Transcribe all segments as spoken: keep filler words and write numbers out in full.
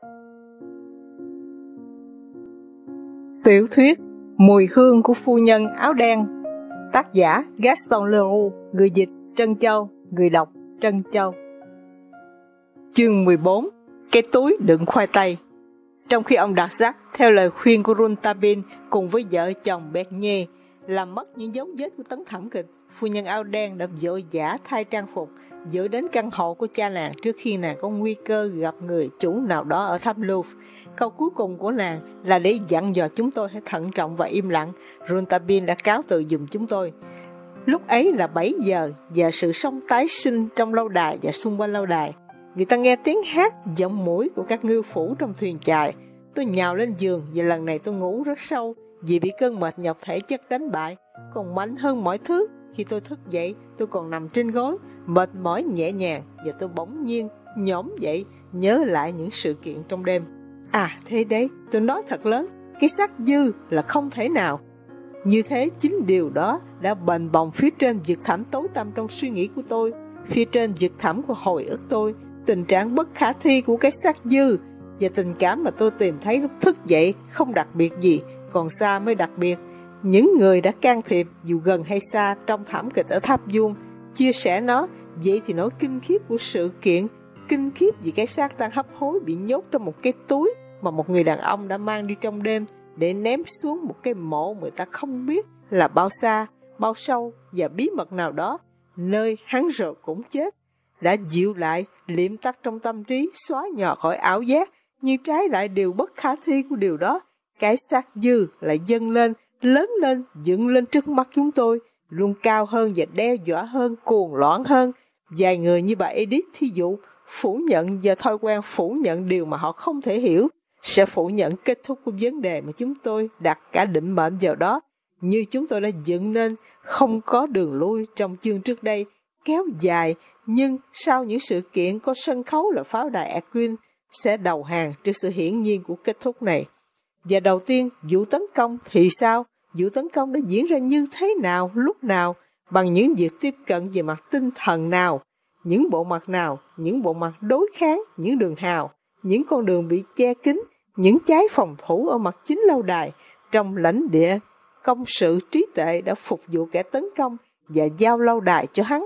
Tiểu thuyết Mùi hương của phu nhân áo đen. Tác giả Gaston Leroux. Người dịch Trân Châu. Người đọc Trân Châu. Chương mười bốn. Cái túi đựng khoai tây. Trong khi ông Đạt Giác theo lời khuyên của Rouletabille cùng với vợ chồng Bernier làm mất những dấu vết của tấn thảm kịch, phu nhân áo đen đã vội vã thay trang phục giữ đến căn hộ của cha nàng trước khi nàng có nguy cơ gặp người chủ nào đó ở tháp Louvre. Câu cuối cùng của nàng là để dặn dò chúng tôi hãy thận trọng và im lặng. Rouletabille đã cáo từ giùm chúng tôi. Lúc ấy là bảy giờ và sự sống tái sinh trong lâu đài và xung quanh lâu đài. Người ta nghe tiếng hát, giọng mũi của các ngư phủ trong thuyền chài. Tôi nhào lên giường và lần này tôi ngủ rất sâu vì bị cơn mệt nhọc thể chất đánh bại. Còn mạnh hơn mọi thứ, khi tôi thức dậy tôi còn nằm trên gối, mệt mỏi nhẹ nhàng và tôi bỗng nhiên nhổm dậy nhớ lại những sự kiện trong đêm. À thế đấy, tôi nói thật lớn, cái xác dư là không thể nào. Như thế chính điều đó đã bền bồng phía trên vực thẳm tối tăm trong suy nghĩ của tôi, phía trên vực thẳm của hồi ức tôi, tình trạng bất khả thi của cái xác dư và tình cảm mà tôi tìm thấy lúc thức dậy không đặc biệt gì, còn xa mới đặc biệt. Những người đã can thiệp dù gần hay xa trong thảm kịch ở Tháp Vuông chia sẻ nó, vậy thì nỗi kinh khiếp của sự kiện, kinh khiếp vì cái xác đang hấp hối bị nhốt trong một cái túi mà một người đàn ông đã mang đi trong đêm để ném xuống một cái mộ người ta không biết là bao xa, bao sâu và bí mật nào đó, nơi hắn rồi cũng chết, đã dịu lại, liệm tắt trong tâm trí, xóa nhòa khỏi ảo giác, nhưng trái lại điều bất khả thi của điều đó. Cái xác dư lại dâng lên, lớn lên, dựng lên trước mắt chúng tôi, luôn cao hơn và đe dọa hơn, cuồng loạn hơn. Vài người như bà Edith thí dụ, phủ nhận và thói quen phủ nhận điều mà họ không thể hiểu, sẽ phủ nhận kết thúc của vấn đề mà chúng tôi đặt cả định mệnh vào đó, như chúng tôi đã dựng nên không có đường lui trong chương trước đây, kéo dài, nhưng sau những sự kiện có sân khấu là pháo đài Aquin sẽ đầu hàng trước sự hiển nhiên của kết thúc này. Và đầu tiên, vụ tấn công thì sao? Vụ tấn công đã diễn ra như thế nào, lúc nào, bằng những việc tiếp cận về mặt tinh thần nào, những bộ mặt nào, những bộ mặt đối kháng, những đường hào, những con đường bị che kín, những trái phòng thủ ở mặt chính lâu đài, trong lãnh địa công sự trí tuệ đã phục vụ kẻ tấn công và giao lâu đài cho hắn.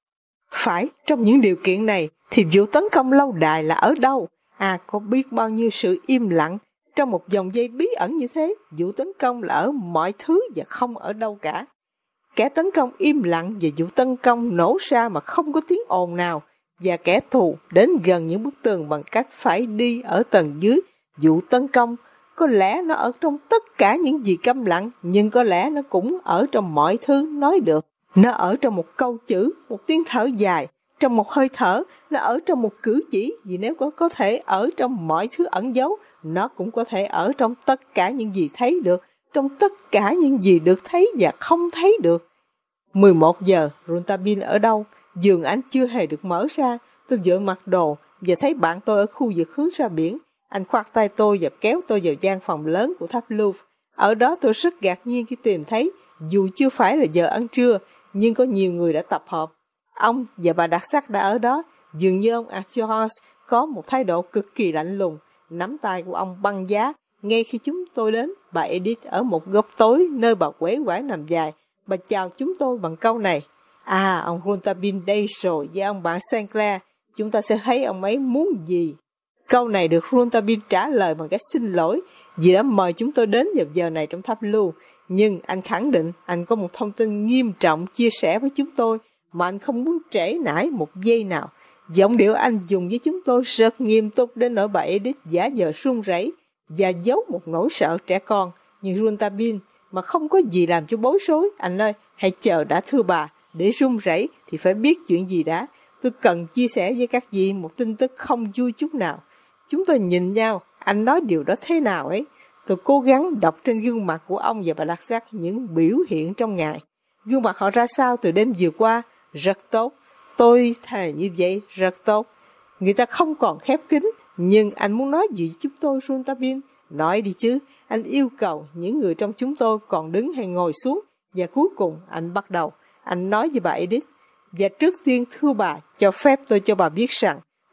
Phải, trong những điều kiện này thì vụ tấn công lâu đài là ở đâu? À, có biết bao nhiêu sự im lặng trong một dòng dây bí ẩn như thế. Vụ tấn công là ở mọi thứ và không ở đâu cả. Kẻ tấn công im lặng và vụ tấn công nổ ra mà không có tiếng ồn nào, và kẻ thù đến gần những bức tường bằng cách phải đi ở tầng dưới. Vụ tấn công có lẽ nó ở trong tất cả những gì câm lặng, nhưng có lẽ nó cũng ở trong mọi thứ nói được. Nó ở trong một câu chữ, một tiếng thở dài, trong một hơi thở, nó ở trong một cử chỉ, vì nếu có có thể ở trong mọi thứ ẩn giấu, nó cũng có thể ở trong tất cả những gì thấy được, trong tất cả những gì được thấy và không thấy được. mười một giờ, Rouletabille ở đâu? Giường anh chưa hề được mở ra. Tôi vội mặc đồ và thấy bạn tôi ở khu vực hướng ra biển. Anh khoác tay tôi và kéo tôi vào gian phòng lớn của tháp Louvre. Ở đó tôi rất ngạc nhiên khi tìm thấy, dù chưa phải là giờ ăn trưa, nhưng có nhiều người đã tập hợp. Ông và bà Đặc Sắc đã ở đó. Dường như ông Arthur có một thái độ cực kỳ lạnh lùng. Nắm tay của ông băng giá. Ngay khi chúng tôi đến, bà Edith ở một góc tối nơi bà quể quải nằm dài. Bà chào chúng tôi bằng câu này: À, ông Rouletabille đây rồi với ông bạn Saint Clair. Chúng ta sẽ thấy ông ấy muốn gì. Câu này được Rouletabille trả lời bằng cái xin lỗi vì đã mời chúng tôi đến vào giờ này trong tháp Louvre. Nhưng anh khẳng định anh có một thông tin nghiêm trọng chia sẻ với chúng tôi mà anh không muốn trễ nải một giây nào. Giọng điệu anh dùng với chúng tôi rất nghiêm túc đến nỗi bà Edith giả vờ run rẩy và giấu một nỗi sợ trẻ con. Nhưng Rouletabille mà không có gì làm cho bối rối. Anh ơi, hãy chờ đã thưa bà, để run rẩy thì phải biết chuyện gì đã. Tôi cần chia sẻ với các vị một tin tức không vui chút nào. Chúng tôi nhìn nhau, anh nói điều đó thế nào ấy. Tôi cố gắng đọc trên gương mặt của ông và bà Đặc Sắc những biểu hiện trong ngày. Gương mặt họ ra sao từ đêm vừa qua? Rất tốt. Tôi thề như vậy, rất tốt. Người ta không còn khép kín, nhưng anh muốn nói gì với chúng tôi, Rouletabille? Nói đi chứ. Anh yêu cầu những người trong chúng tôi còn đứng hay ngồi xuống. Và cuối cùng anh bắt đầu. Anh nói với bà Edith: Và trước tiên thưa bà, cho phép tôi cho bà biết rằng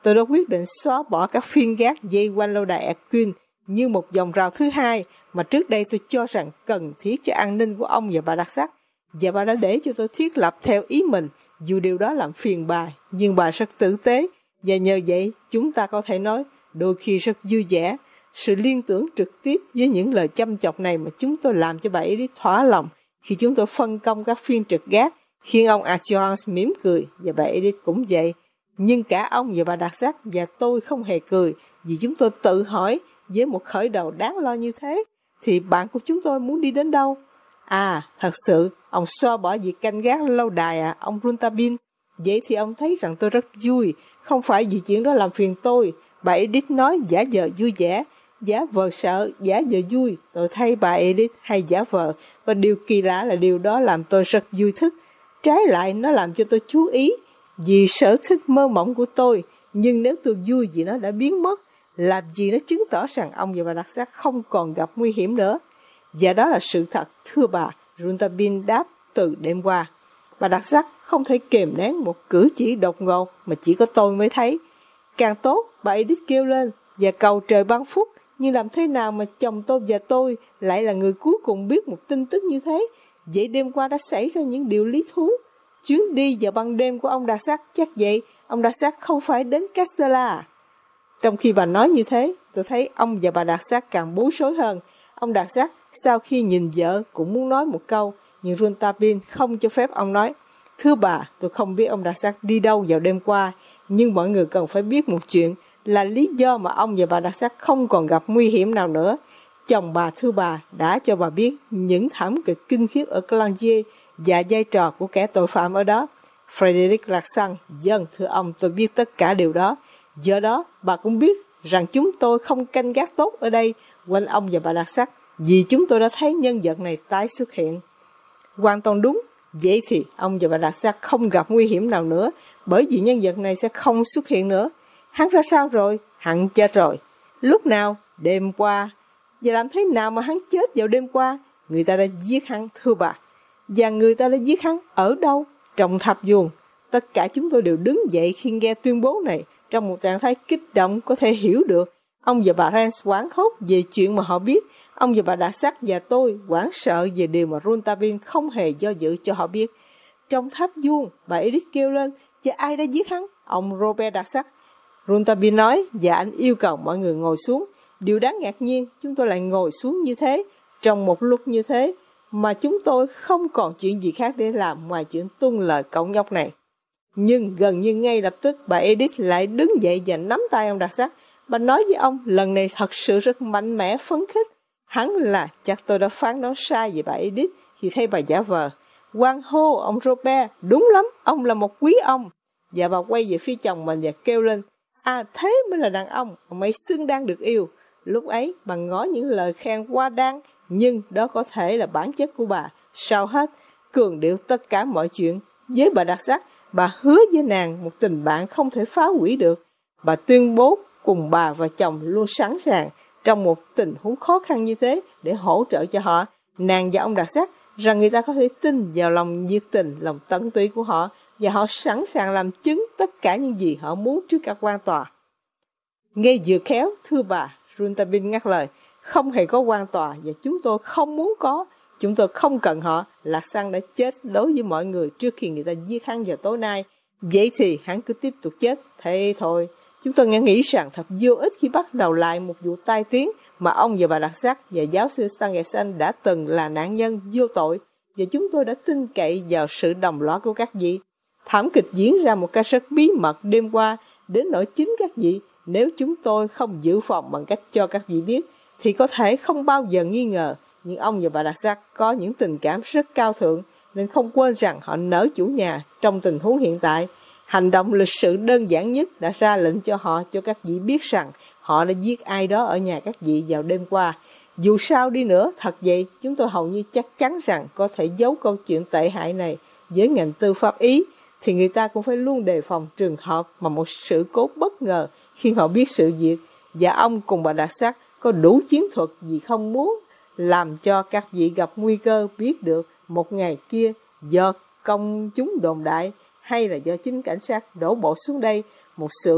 tôi đã quyết định xóa bỏ các phiên gác dây quanh lâu đài Aquin như một vòng rào thứ hai mà trước đây tôi cho rằng cần thiết cho an ninh của ông và bà Đặc Sắc, và bà đã để cho tôi thiết lập theo ý mình, dù điều đó làm phiền bà, nhưng bà rất tử tế, và nhờ vậy chúng ta có thể nói đôi khi rất vui vẻ. Sự liên tưởng trực tiếp với những lời chăm chọc này mà chúng tôi làm cho bà Edith thỏa lòng khi chúng tôi phân công các phiên trực gác, khiến ông Arjones mỉm cười, và bà Edith cũng vậy. Nhưng cả ông và bà Đặc Sắc và tôi không hề cười, vì chúng tôi tự hỏi, với một khởi đầu đáng lo như thế, thì bạn của chúng tôi muốn đi đến đâu? À, thật sự, ông xóa bỏ việc canh gác lâu đài à, ông Rontabin. Vậy thì ông thấy rằng tôi rất vui, không phải vì chuyện đó làm phiền tôi. Bà Edith nói giả vờ vui vẻ, giả vờ sợ, giả vờ vui. Tôi thấy bà Edith hay giả vờ, và điều kỳ lạ là điều đó làm tôi rất vui thích. Trái lại, nó làm cho tôi chú ý, vì sở thích mơ mộng của tôi. Nhưng nếu tôi vui vì nó đã biến mất, làm gì nó chứng tỏ rằng ông và bà Đặc Sắc không còn gặp nguy hiểm nữa. Và đó là sự thật, thưa bà, Rontabin đáp từ đêm qua. Bà Đặc Sắc không thể kềm nén một cử chỉ đột ngột mà chỉ có tôi mới thấy. Càng tốt, bà Edith kêu lên và cầu trời ban phúc, nhưng làm thế nào mà chồng tôi và tôi lại là người cuối cùng biết một tin tức như thế? Vậy đêm qua đã xảy ra những điều lý thú. Chuyến đi vào ban đêm của ông Đặc Sắc, chắc vậy ông Đặc Sắc không phải đến Castella. Trong khi bà nói như thế, tôi thấy ông và bà Đặc Sắc càng bối rối hơn. Ông Đặc Sắc sau khi nhìn vợ cũng muốn nói một câu, nhưng Rontabin không cho phép ông nói. Thưa bà, tôi không biết ông Đặc Sắc đi đâu vào đêm qua, nhưng mọi người cần phải biết một chuyện là lý do mà ông và bà Đặc Sắc không còn gặp nguy hiểm nào nữa. Chồng bà, thưa bà, đã cho bà biết những thảm kịch kinh khiếp ở Clangier và vai trò của kẻ tội phạm ở đó. Frederic Larsan, dân, thưa ông, tôi biết tất cả điều đó. Do đó, bà cũng biết rằng chúng tôi không canh gác tốt ở đây quanh ông và bà Đặc Sắc, vì chúng tôi đã thấy nhân vật này tái xuất hiện. Hoàn toàn đúng. Vậy thì ông và bà Đặc Sắc không gặp nguy hiểm nào nữa, bởi vì nhân vật này sẽ không xuất hiện nữa. Hắn ra sao rồi? Hắn chết rồi. Lúc nào? Đêm qua. Và làm thế nào mà hắn chết vào đêm qua? Người ta đã giết hắn, thưa bà. Và người ta đã giết hắn ở đâu? Trong tháp vuông. Tất cả chúng tôi đều đứng dậy khi nghe tuyên bố này, trong một trạng thái kích động có thể hiểu được. Ông và bà Rance hoảng hốt về chuyện mà họ biết. Ông và bà Đặc Sắc và tôi hoảng sợ về điều mà Rontabin không hề do dự cho họ biết. Trong tháp vuông, bà Edith kêu lên, và ai đã giết hắn? Ông Robert Đặc Sắc. Rontabin nói, và anh yêu cầu mọi người ngồi xuống. Điều đáng ngạc nhiên, chúng tôi lại ngồi xuống như thế, trong một lúc như thế, mà chúng tôi không còn chuyện gì khác để làm ngoài chuyện tuân lời cậu nhóc này. Nhưng gần như ngay lập tức, bà Edith lại đứng dậy và nắm tay ông Đặc Sắc. Bà nói với ông, lần này thật sự rất mạnh mẽ, phấn khích. Hắn là, chắc tôi đã phán đoán sai về bà Edith khi thấy bà giả vờ. Hoan hô, ông Robert, đúng lắm, ông là một quý ông. Và bà quay về phía chồng mình và kêu lên, à thế mới là đàn ông, ông ấy xứng đáng được yêu. Lúc ấy, bà ngỏ những lời khen qua đáng, nhưng đó có thể là bản chất của bà. Sau hết, cường điệu tất cả mọi chuyện. Với bà Đặc Sắc, bà hứa với nàng một tình bạn không thể phá hủy được. Bà tuyên bố cùng bà và chồng luôn sẵn sàng trong một tình huống khó khăn như thế để hỗ trợ cho họ. Nàng và ông Đặc Sắc rằng người ta có thể tin vào lòng nhiệt tình, lòng tận tụy của họ, và họ sẵn sàng làm chứng tất cả những gì họ muốn trước cả quan tòa. Nghe vừa khéo, thưa bà, Rontabin ngắt lời, không hề có quan tòa và chúng tôi không muốn có. Chúng tôi không cần họ. Larsan đã chết đối với mọi người trước khi người ta giết hắn vào tối nay. Vậy thì hắn cứ tiếp tục chết. Thế thôi. Chúng tôi nghe nghĩ rằng thật vô ích khi bắt đầu lại một vụ tai tiếng mà ông và bà Đặc Sắc và giáo sư Stangerson đã từng là nạn nhân vô tội, và chúng tôi đã tin cậy vào sự đồng lõa của các vị. Thảm kịch diễn ra một cách rất bí mật đêm qua, đến nỗi chính các vị, nếu chúng tôi không dự phòng bằng cách cho các vị biết, thì có thể không bao giờ nghi ngờ. Nhưng ông và bà Đặc Sắc có những tình cảm rất cao thượng, nên không quên rằng họ nỡ chủ nhà trong tình huống hiện tại. Hành động lịch sự đơn giản nhất đã ra lệnh cho họ cho các vị biết rằng họ đã giết ai đó ở nhà các vị vào đêm qua. Dù sao đi nữa, thật vậy, chúng tôi hầu như chắc chắn rằng có thể giấu câu chuyện tệ hại này với ngành tư pháp Ý, thì người ta cũng phải luôn đề phòng trường hợp mà một sự cố bất ngờ khi họ biết sự việc, và ông cùng bà Đặc Sắc có đủ chiến thuật vì không muốn làm cho các vị gặp nguy cơ biết được một ngày kia do công chúng đồn đại hay là do chính cảnh sát đổ bộ xuống đây một sự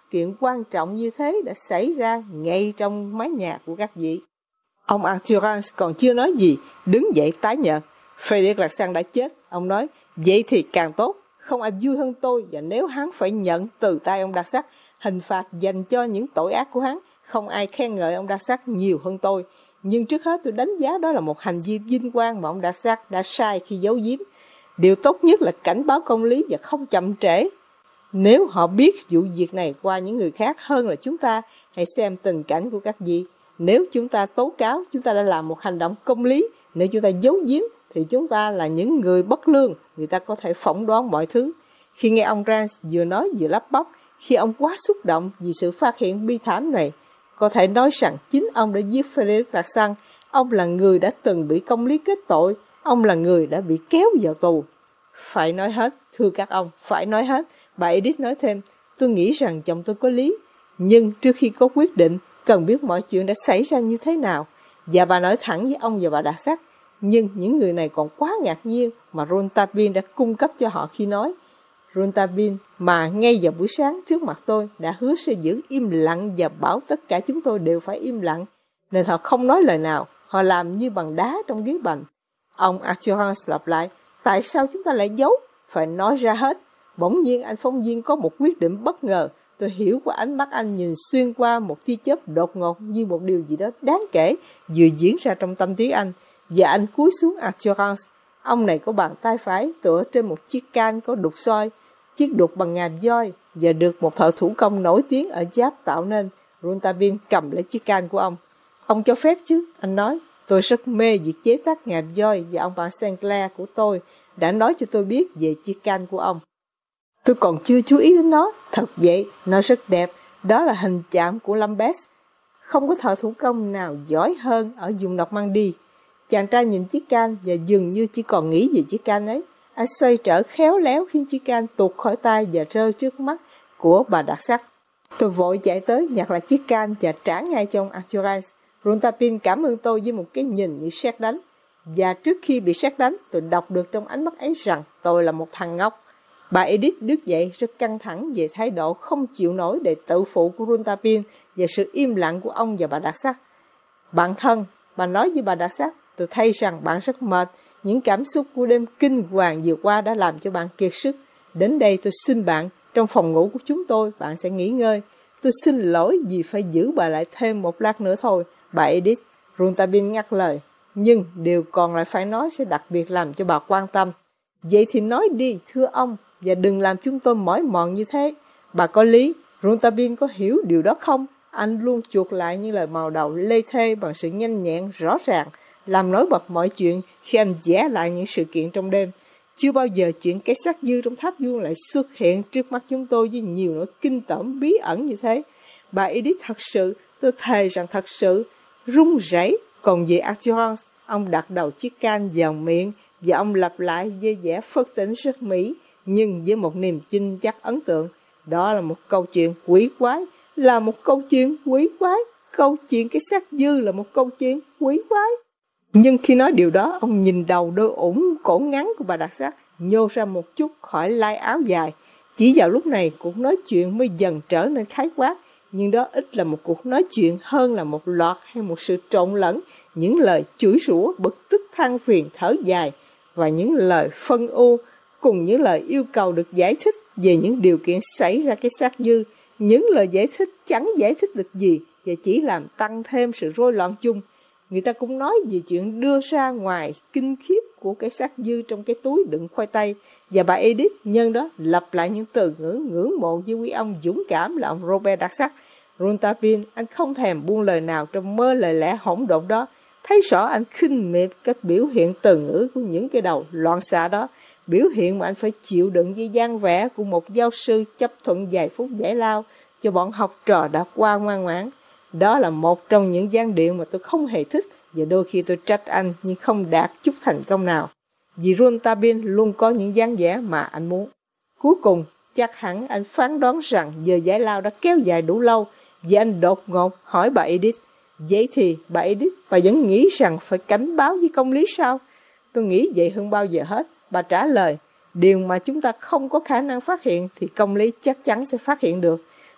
Chuyện quan trọng như thế đã xảy ra ngay trong mái nhà của các vị. Ông Arthurance còn chưa nói gì, đứng dậy tái nhợt. Frederic Larsan đã chết. Ông nói, vậy thì càng tốt, không ai vui hơn tôi, và nếu hắn phải nhận từ tay ông Darcy hình phạt dành cho những tội ác của hắn, không ai khen ngợi ông Darcy nhiều hơn tôi. Nhưng trước hết tôi đánh giá đó là một hành vi vinh quang mà ông Darcy đã sai khi giấu giếm. Điều tốt nhất là cảnh báo công lý và không chậm trễ. Nếu họ biết vụ việc này qua những người khác hơn là chúng ta, hãy xem tình cảnh của các vị. Nếu chúng ta tố cáo, chúng ta đã làm một hành động công lý. Nếu chúng ta giấu giếm, thì chúng ta là những người bất lương. Người ta có thể phỏng đoán mọi thứ. Khi nghe ông Rance vừa nói vừa lắp bắp, khi ông quá xúc động vì sự phát hiện bi thảm này, có thể nói rằng chính ông đã giết Frederic Larsan. Ông là người đã từng bị công lý kết tội. Ông là người đã bị kéo vào tù. Phải nói hết, thưa các ông, phải nói hết. Bà Edith nói thêm, tôi nghĩ rằng chồng tôi có lý. Nhưng trước khi có quyết định, cần biết mọi chuyện đã xảy ra như thế nào. Và bà nói thẳng với ông và bà đã sắc. Nhưng những người này còn quá ngạc nhiên mà Rontabin đã cung cấp cho họ khi nói. Rontabin mà ngay vào buổi sáng trước mặt tôi đã hứa sẽ giữ im lặng và bảo tất cả chúng tôi đều phải im lặng. Nên họ không nói lời nào, họ làm như bằng đá trong ghế bành. Ông Arthurance lặp lại, tại sao chúng ta lại giấu? Phải nói ra hết. Bỗng nhiên anh phóng viên có một quyết định bất ngờ. Tôi hiểu qua ánh mắt anh nhìn xuyên qua một tia chớp đột ngột như một điều gì đó đáng kể vừa diễn ra trong tâm trí anh. Và anh cúi xuống Arthurance. Ông này có bàn tay phải tựa trên một chiếc can có đục soi, chiếc đục bằng ngàm voi và được một thợ thủ công nổi tiếng ở Giáp tạo nên. Rontabin cầm lấy chiếc can của ông. Ông cho phép chứ, anh nói. Tôi rất mê việc chế tác ngàm voi và ông bà Saint Clair của tôi đã nói cho tôi biết về chiếc can của ông. Tôi còn chưa chú ý đến nó. Thật vậy, nó rất đẹp. Đó là hình chạm của Lambert. Không có thợ thủ công nào giỏi hơn ở vùng Normandy. Chàng trai nhìn chiếc can và dường như chỉ còn nghĩ về chiếc can ấy. Anh xoay trở khéo léo khiến chiếc can tuột khỏi tay và rơi trước mắt của bà đặc sắc. Tôi vội chạy tới nhặt lại chiếc can và trả ngay cho ông Arthurance. Rontabin cảm ơn tôi với một cái nhìn như sét đánh. Và trước khi bị sét đánh, tôi đọc được trong ánh mắt ấy rằng tôi là một thằng ngốc. Bà Edith đứng dậy rất căng thẳng về thái độ không chịu nổi để tự phụ của Rontabin và sự im lặng của ông và bà đặc sắc. Bạn thân, bà nói với bà đặc sắc, tôi thấy rằng bạn rất mệt. Những cảm xúc của đêm kinh hoàng vừa qua đã làm cho bạn kiệt sức. Đến đây tôi xin bạn, trong phòng ngủ của chúng tôi, bạn sẽ nghỉ ngơi. Tôi xin lỗi vì phải giữ bà lại thêm một lát nữa thôi. Bà Edith, Rontabin ngắt lời. Nhưng điều còn lại phải nói sẽ đặc biệt làm cho bà quan tâm. Vậy thì nói đi, thưa ông, và đừng làm chúng tôi mỏi mòn như thế. Bà có lý, Rontabin có hiểu điều đó không? Anh luôn chuộc lại những lời màu đầu lê thê bằng sự nhanh nhẹn, rõ ràng, làm nổi bật mọi chuyện khi anh vẽ lại những sự kiện trong đêm. Chưa bao giờ chuyện cái xác dư trong tháp vuông lại xuất hiện trước mắt chúng tôi với nhiều nỗi kinh tởm bí ẩn như thế. Bà Edith thật sự, tôi thề rằng thật sự, run rẩy. Còn về Arthurance, ông đặt đầu chiếc can vào miệng và ông lặp lại với vẻ phất tỉnh rất mỹ, nhưng với một niềm tin chắc ấn tượng. Đó là một câu chuyện quỷ quái, là một câu chuyện quỷ quái. Câu chuyện cái xác dư là một câu chuyện quỷ quái. Nhưng khi nói điều đó, ông nhìn đầu đôi ủng cổ ngắn của bà đặc sắc, nhô ra một chút khỏi lai áo dài. Chỉ vào lúc này, cuộc nói chuyện mới dần trở nên khái quát. Nhưng đó ít là một cuộc nói chuyện hơn là một loạt hay một sự trộn lẫn những lời chửi rủa, bực tức, than phiền, thở dài và những lời phân ưu cùng những lời yêu cầu được giải thích về những điều kiện xảy ra cái xác dư. Những lời giải thích chẳng giải thích được gì và chỉ làm tăng thêm sự rối loạn chung. Người ta cũng nói về chuyện đưa ra ngoài kinh khiếp của cái xác dư trong cái túi đựng khoai tây. Và bà Edith nhân đó lặp lại những từ ngữ ngưỡng mộ với quý ông dũng cảm là ông Robert Darzac. Rontabin, anh không thèm buông lời nào trong mơ lời lẽ hỗn độn đó. Thấy rõ anh khinh miệt cách biểu hiện từ ngữ của những cái đầu loạn xạ đó. Biểu hiện mà anh phải chịu đựng với dáng vẻ của một giáo sư chấp thuận vài phút giải lao cho bọn học trò đã qua ngoan ngoãn. Đó là một trong những dáng điệu mà tôi không hề thích, và đôi khi tôi trách anh nhưng không đạt chút thành công nào. Vì Rontabin luôn có những dáng vẻ mà anh muốn. Cuối cùng, chắc hẳn anh phán đoán rằng giờ giải lao đã kéo dài đủ lâu, vì anh đột ngột hỏi bà Edith. Vậy thì, bà Edith, bà vẫn nghĩ rằng phải cảnh báo với công lý sao? Tôi nghĩ vậy hơn bao giờ hết. Bà trả lời, điều mà chúng ta không có khả năng phát hiện thì công lý chắc chắn sẽ phát hiện được.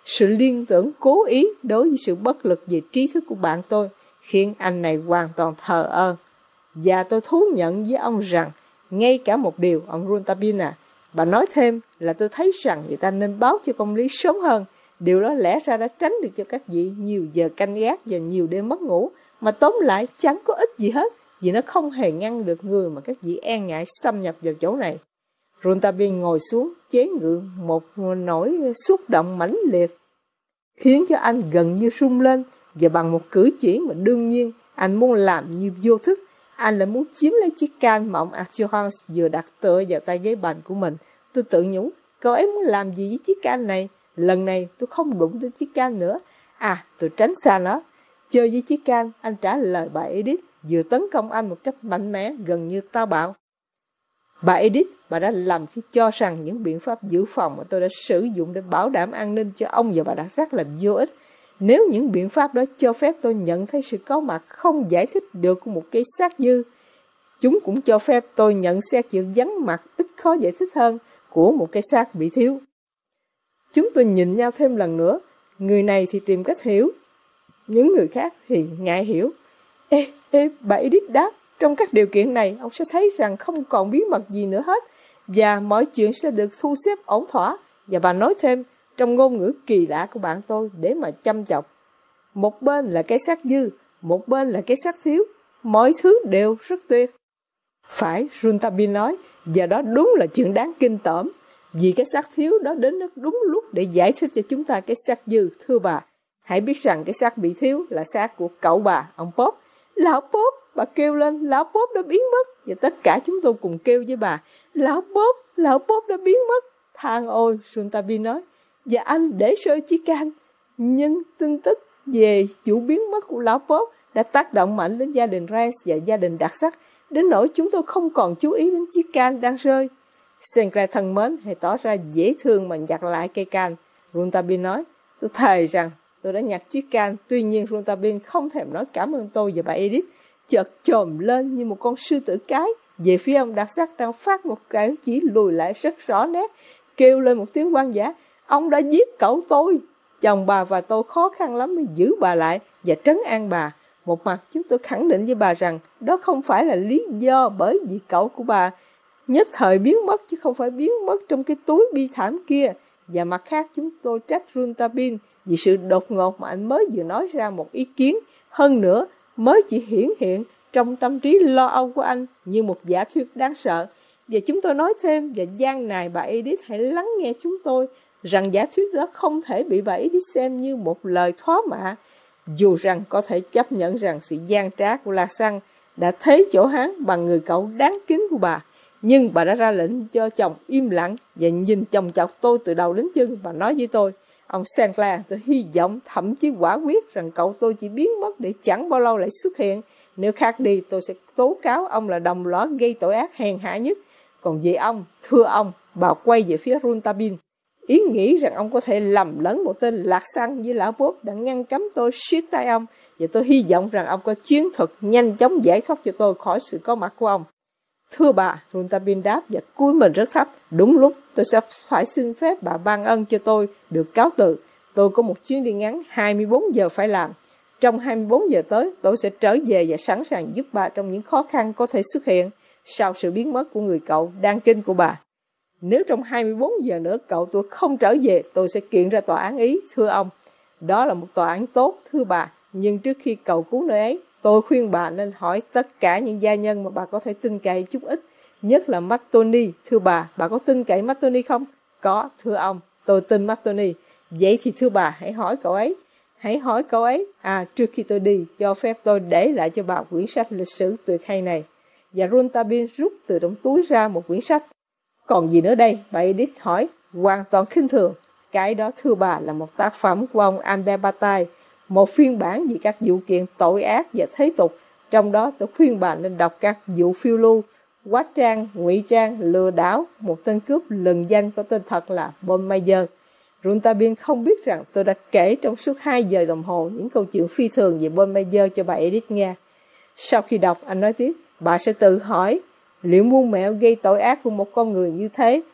Sự liên tưởng cố ý đối với sự bất lực về trí thức của bạn tôi khiến anh này hoàn toàn thờ ơ. Và tôi thú nhận với ông rằng, ngay cả một điều, ông Rouletabille à, bà nói thêm là tôi thấy rằng người ta nên báo cho công lý sớm hơn. Điều đó lẽ ra đã tránh được cho các vị nhiều giờ canh gác và nhiều đêm mất ngủ, mà tóm lại chẳng có ích gì hết, vì nó không hề ngăn được người mà các vị e ngại xâm nhập vào chỗ này. Rouletabille ngồi xuống, chế ngự một nỗi xúc động mãnh liệt, khiến cho anh gần như rung lên, và bằng một cử chỉ mà đương nhiên anh muốn làm như vô thức, anh lại muốn chiếm lấy chiếc can mà ông Arthur vừa đặt tựa vào tay ghế bành của mình. Tôi tự nhủ, cậu ấy muốn làm gì với chiếc can này? Lần này tôi không đụng tới chiếc can nữa. À, tôi tránh xa nó. Chơi với chiếc can, anh trả lời bà Edith, vừa tấn công anh một cách mạnh mẽ, gần như táo bạo. Bà Edith, bà đã làm khi cho rằng những biện pháp dự phòng mà tôi đã sử dụng để bảo đảm an ninh cho ông và bà Đặc Sắc là vô ích. Nếu những biện pháp đó cho phép tôi nhận thấy sự có mặt không giải thích được của một cái xác dư, chúng cũng cho phép tôi nhận xét sự vắng mặt ít khó giải thích hơn của một cái xác bị thiếu. Chúng tôi nhìn nhau thêm lần nữa. Người này thì tìm cách hiểu, những người khác thì ngại hiểu. Ê, ê, bà Edith đáp, trong các điều kiện này, ông sẽ thấy rằng không còn bí mật gì nữa hết, và mọi chuyện sẽ được thu xếp ổn thỏa. Và bà nói thêm, trong ngôn ngữ kỳ lạ của bạn tôi, để mà chăm chọc. Một bên là cái xác dư, một bên là cái xác thiếu. Mọi thứ đều rất tuyệt. Phải, Rouletabille nói, và đó đúng là chuyện đáng kinh tởm. Vì cái xác thiếu đó đến rất đúng lúc để giải thích cho chúng ta cái xác dư, thưa bà. Hãy biết rằng cái xác bị thiếu là xác của cậu bà, ông Pop. Lão Pop, bà kêu lên, lão Pop đã biến mất. Và tất cả chúng tôi cùng kêu với bà, lão Pop, lão Pop đã biến mất. Than ôi, Rouletabille nói, và anh để rơi chiếc can. Nhưng tin tức về vụ biến mất của lão Pop đã tác động mạnh đến gia đình Reims và gia đình Đặc Sắc, đến nỗi chúng tôi không còn chú ý đến chiếc can đang rơi. Sinclair thân mến, hãy tỏ ra dễ thương mà nhặt lại cây can. Rouletabille nói, tôi thề rằng tôi đã nhặt chiếc can. Tuy nhiên Rouletabille không thèm nói cảm ơn tôi và bà Edith, chợt chồm lên như một con sư tử cái về phía ông Đặc Sắc đang phát một cái chỉ lùi lại rất rõ nét, kêu lên một tiếng hoang dã, ông đã giết cậu tôi. Chồng bà và tôi khó khăn lắm mới giữ bà lại và trấn an bà. Một mặt chúng tôi khẳng định với bà rằng đó không phải là lý do bởi vì cậu của bà nhất thời biến mất, chứ không phải biến mất trong cái túi bi thảm kia. Và mặt khác chúng tôi trách Rouletabille vì sự đột ngột mà anh mới vừa nói ra một ý kiến. Hơn nữa mới chỉ hiển hiện trong tâm trí lo âu của anh như một giả thuyết đáng sợ. Và chúng tôi nói thêm và gian nài bà Edith hãy lắng nghe chúng tôi, rằng giả thuyết đó không thể bị bà Edith xem như một lời thoá mạ. Dù rằng có thể chấp nhận rằng sự gian trá của La Sang đã thế chỗ hắn bằng người cậu đáng kính của bà, nhưng bà đã ra lệnh cho chồng im lặng và nhìn chồng chọc tôi từ đầu đến chân. Bà nói với tôi, ông Sinclair, tôi hy vọng thậm chí quả quyết rằng cậu tôi chỉ biến mất để chẳng bao lâu lại xuất hiện. Nếu khác đi tôi sẽ tố cáo ông là đồng lõa gây tội ác hèn hạ nhất. Còn về ông, thưa ông, bà quay về phía Rouletabille, ý nghĩ rằng ông có thể lầm lẫn một tên lạc xăng với lão Bob đã ngăn cấm tôi siết tay ông, và tôi hy vọng rằng ông có chiến thuật nhanh chóng giải thoát cho tôi khỏi sự có mặt của ông. Thưa bà, Rouletabille đáp và cúi mình rất thấp. Đúng lúc tôi sẽ phải xin phép bà ban ân cho tôi được cáo từ. Tôi có một chuyến đi ngắn hai mươi bốn giờ phải làm. Trong hai mươi bốn giờ tới, tôi sẽ trở về và sẵn sàng giúp bà trong những khó khăn có thể xuất hiện sau sự biến mất của người cậu đang kinh của bà. Nếu trong hai mươi bốn giờ nữa cậu tôi không trở về, tôi sẽ kiện ra tòa án Ý, thưa ông. Đó là một tòa án tốt, thưa bà. Nhưng trước khi cầu cứu nơi ấy, tôi khuyên bà nên hỏi tất cả những gia nhân mà bà có thể tin cậy chút ít, nhất là Mattoni. Thưa bà, bà có tin cậy Mattoni không? Có, thưa ông, tôi tin Mattoni. Vậy thì thưa bà, hãy hỏi cậu ấy. Hãy hỏi cậu ấy. À, trước khi tôi đi, cho phép tôi để lại cho bà quyển sách lịch sử tuyệt hay này. Và Rouletabille rút từ trong túi ra một quyển sách. Còn gì nữa đây? Bà Edith hỏi. Hoàn toàn khinh thường. Cái đó thưa bà là một tác phẩm của ông Albert Bataille, một phiên bản về các vụ kiện tội ác và thế tục. Trong đó tôi khuyên bà nên đọc các vụ phiêu lưu, quá trang, ngụy trang, lừa đảo, một tên cướp lừng danh có tên thật là Bon Mayer. Rouletabille không biết rằng tôi đã kể trong suốt hai giờ đồng hồ những câu chuyện phi thường về Bon Mayer cho bà Edith nghe. Sau khi đọc, anh nói tiếp, bà sẽ tự hỏi, liệu muôn mẹo gây tội ác của một con người như thế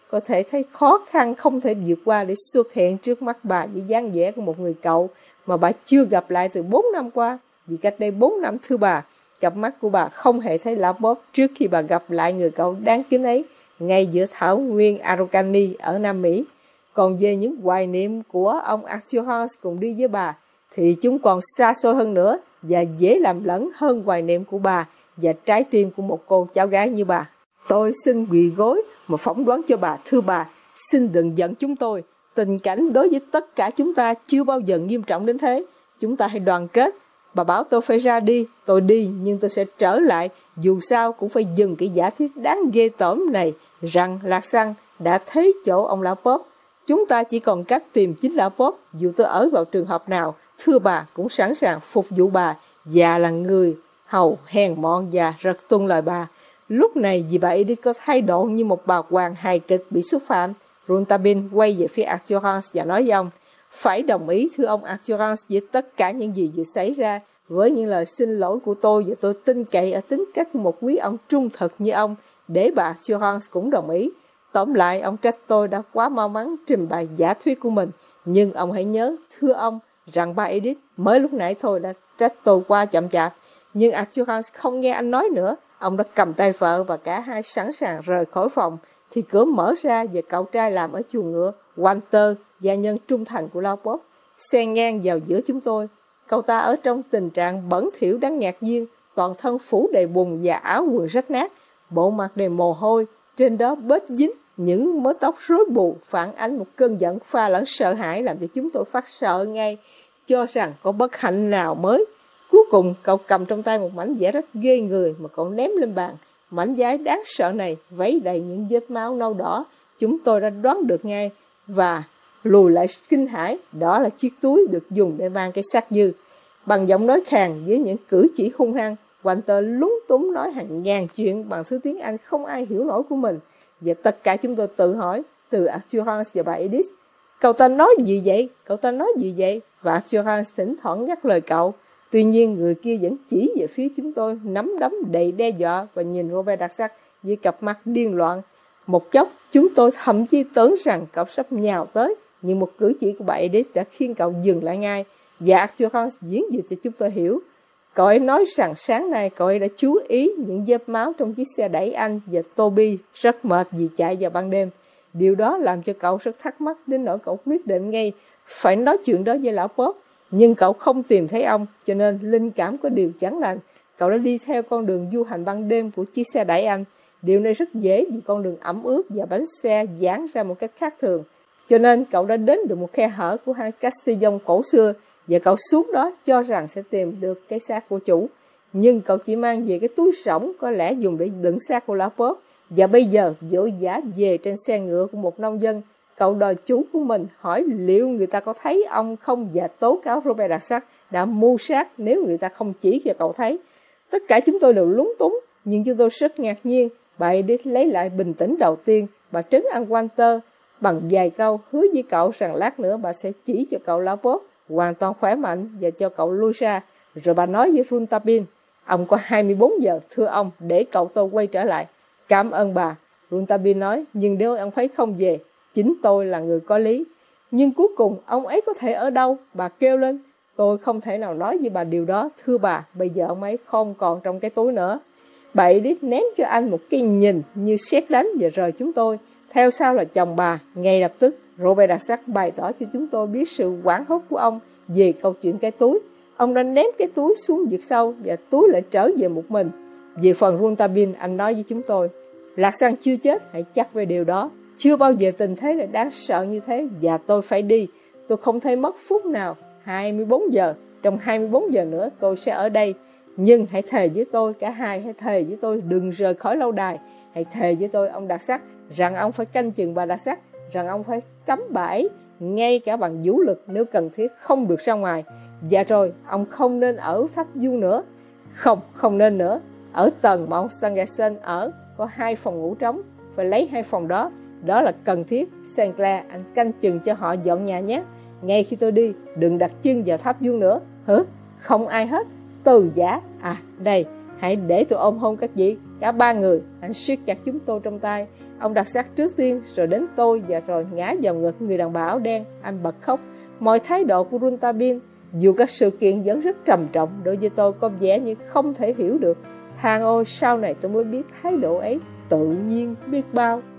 có thể thấy khó khăn không thể vượt qua để xuất hiện trước mắt bà với dáng vẻ của một người cậu mà bà chưa gặp lại từ bốn năm qua. Vì cách đây bốn năm thưa bà, cặp mắt của bà không hề thấy lão Bob trước khi bà gặp lại người cậu đáng kính ấy ngay giữa thảo nguyên Araucania ở Nam Mỹ. Còn về những hoài niệm của ông Arthur Holmes cùng đi với bà thì chúng còn xa xôi hơn nữa và dễ làm lẫn hơn hoài niệm của bà và trái tim của một cô cháu gái như bà. Tôi xin quỳ gối mà phỏng đoán cho bà, thưa bà, xin đừng giận chúng tôi. Tình cảnh đối với tất cả chúng ta chưa bao giờ nghiêm trọng đến thế. Chúng ta hãy đoàn kết. Bà bảo tôi phải ra đi, tôi đi, nhưng tôi sẽ trở lại. Dù sao cũng phải dừng cái giả thiết đáng ghê tởm này rằng Lạc Xăng đã thấy chỗ ông lão Bob. Chúng ta chỉ còn cách tìm chính lão Bob. Dù tôi ở vào trường hợp nào, thưa bà, cũng sẵn sàng phục vụ bà và là người hầu hèn mọn và rất tuân lời bà. Lúc này vì bà Edith có thái độ như một bà hoàng hài kịch bị xúc phạm, Rontabin quay về phía Arthur Holmes và nói với ông: phải đồng ý thưa ông Arthur Holmes với tất cả những gì vừa xảy ra, với những lời xin lỗi của tôi, và tôi tin cậy ở tính cách của một quý ông trung thực như ông để bà Arthur Holmes cũng đồng ý. Tóm lại, ông trách tôi đã quá mau mắn trình bày giả thuyết của mình, nhưng ông hãy nhớ thưa ông rằng bà Edith mới lúc nãy thôi đã trách tôi quá chậm chạp. Nhưng Arthur Holmes không nghe anh nói nữa. Ông đã cầm tay vợ và cả hai sẵn sàng rời khỏi phòng, thì cửa mở ra và cậu trai làm ở chuồng ngựa, Walter, gia nhân trung thành của lão Bob, xen ngang vào giữa chúng tôi. Cậu ta ở trong tình trạng bẩn thỉu đáng ngạc nhiên, toàn thân phủ đầy bùn và áo quần rách nát, bộ mặt đầy mồ hôi, trên đó bết dính những mớ tóc rối bù, phản ánh một cơn giận pha lẫn sợ hãi làm cho chúng tôi phát sợ ngay, cho rằng có bất hạnh nào mới. Cuối cùng cậu cầm trong tay một mảnh vải rách ghê người mà cậu ném lên bàn. Mảnh vải đáng sợ này vấy đầy những vết máu nâu đỏ. Chúng tôi đã đoán được ngay và lùi lại kinh hãi. Đó là chiếc túi được dùng để mang cái xác Dư. Bằng giọng nói khàn với những cử chỉ hung hăng, Walter lúng túng nói hàng ngàn chuyện bằng thứ tiếng Anh không ai hiểu nổi của mình. Và tất cả chúng tôi tự hỏi, từ Arthur Holmes và bà Edith: cậu ta nói gì vậy? Cậu ta nói gì vậy? Và Arthur Holmes thỉnh thoảng ngắt lời cậu. Tuy nhiên người kia vẫn chỉ về phía chúng tôi, nắm đấm đầy đe dọa và nhìn Robert đặc sắc với cặp mắt điên loạn. Một chốc chúng tôi thậm chí tưởng rằng cậu sắp nhào tới, nhưng một cử chỉ của bà Edith đã khiến cậu dừng lại ngay. Và Arthur Holmes diễn dịch cho chúng tôi hiểu. Cậu ấy nói rằng sáng nay cậu ấy đã chú ý những vết máu trong chiếc xe đẩy anh và Toby rất mệt vì chạy vào ban đêm. Điều đó làm cho cậu rất thắc mắc đến nỗi cậu quyết định ngay phải nói chuyện đó với lão Bob. Nhưng cậu không tìm thấy ông, cho nên linh cảm có điều chẳng lành. Cậu đã đi theo con đường du hành ban đêm của chiếc xe đẩy anh. Điều này rất dễ vì con đường ẩm ướt và bánh xe giãn ra một cách khác thường. Cho nên cậu đã đến được một khe hở của hang Castillon cổ xưa, và cậu xuống đó cho rằng sẽ tìm được cái xác của chủ. Nhưng cậu chỉ mang về cái túi rỗng có lẽ dùng để đựng xác của lão Bob. Và bây giờ vội vã về trên xe ngựa của một nông dân, cậu đòi chủ của mình hỏi liệu người ta có thấy ông không và tố cáo Robert đặc sắc đã mưu sát nếu người ta không chỉ cho cậu thấy. Tất cả chúng tôi đều lúng túng, nhưng chúng tôi rất ngạc nhiên. Bà Edith lấy lại bình tĩnh đầu tiên. Bà trấn an Walter bằng vài câu, hứa với cậu rằng lát nữa bà sẽ chỉ cho cậu lão Bob hoàn toàn khỏe mạnh và cho cậu lui ra. Rồi bà nói với Rontabin: ông có hai mươi bốn giờ thưa ông để cậu tôi quay trở lại. Cảm ơn bà, Rontabin nói, nhưng nếu ông ấy không về, chính tôi là người có lý. Nhưng cuối cùng ông ấy có thể ở đâu? Bà kêu lên. Tôi không thể nào nói với bà điều đó, thưa bà, bây giờ ông ấy không còn trong cái túi nữa. Bà Edith ném cho anh một cái nhìn như sét đánh và rời chúng tôi. Theo sau là chồng bà. Ngay lập tức Robert đặc sắc bày tỏ cho chúng tôi biết sự hoảng hốt của ông về câu chuyện cái túi. Ông đã ném cái túi xuống vực sâu và túi lại trở về một mình. Về phần Rontabin, anh nói với chúng tôi: Lạc Xăng chưa chết, hãy chắc về điều đó. Chưa bao giờ tình thế lại đáng sợ như thế, và tôi phải đi. Tôi không thể mất phút nào. hai mươi bốn giờ, trong hai mươi bốn giờ nữa tôi sẽ ở đây. Nhưng hãy thề với tôi, cả hai hãy thề với tôi đừng rời khỏi lâu đài. Hãy thề với tôi, ông đặc sắc, rằng ông phải canh chừng bà đặc sắc, rằng ông phải cấm bà ấy, ngay cả bằng vũ lực nếu cần thiết, không được ra ngoài. Và rồi, ông không nên ở tháp dung nữa. Không, không nên nữa. Ở tầng mà ông Stangerson ở, có hai phòng ngủ trống, phải lấy hai phòng đó. Đó là cần thiết. Saint Clair, anh canh chừng cho họ dọn nhà nhé. Ngay khi tôi đi, đừng đặt chân vào tháp dung nữa. Hử? Không ai hết. Từ giả. À, đây, hãy để tôi ôm hôn các vị. Cả ba người. Anh siết chặt chúng tôi trong tay. Ông đặt xác trước tiên, rồi đến tôi và rồi ngã vào ngực người đàn bà áo đen. Anh bật khóc. Mọi thái độ của Rontabin, dù các sự kiện vẫn rất trầm trọng, đối với tôi có vẻ như không thể hiểu được. Thang ôi, sau này tôi mới biết thái độ ấy tự nhiên biết bao.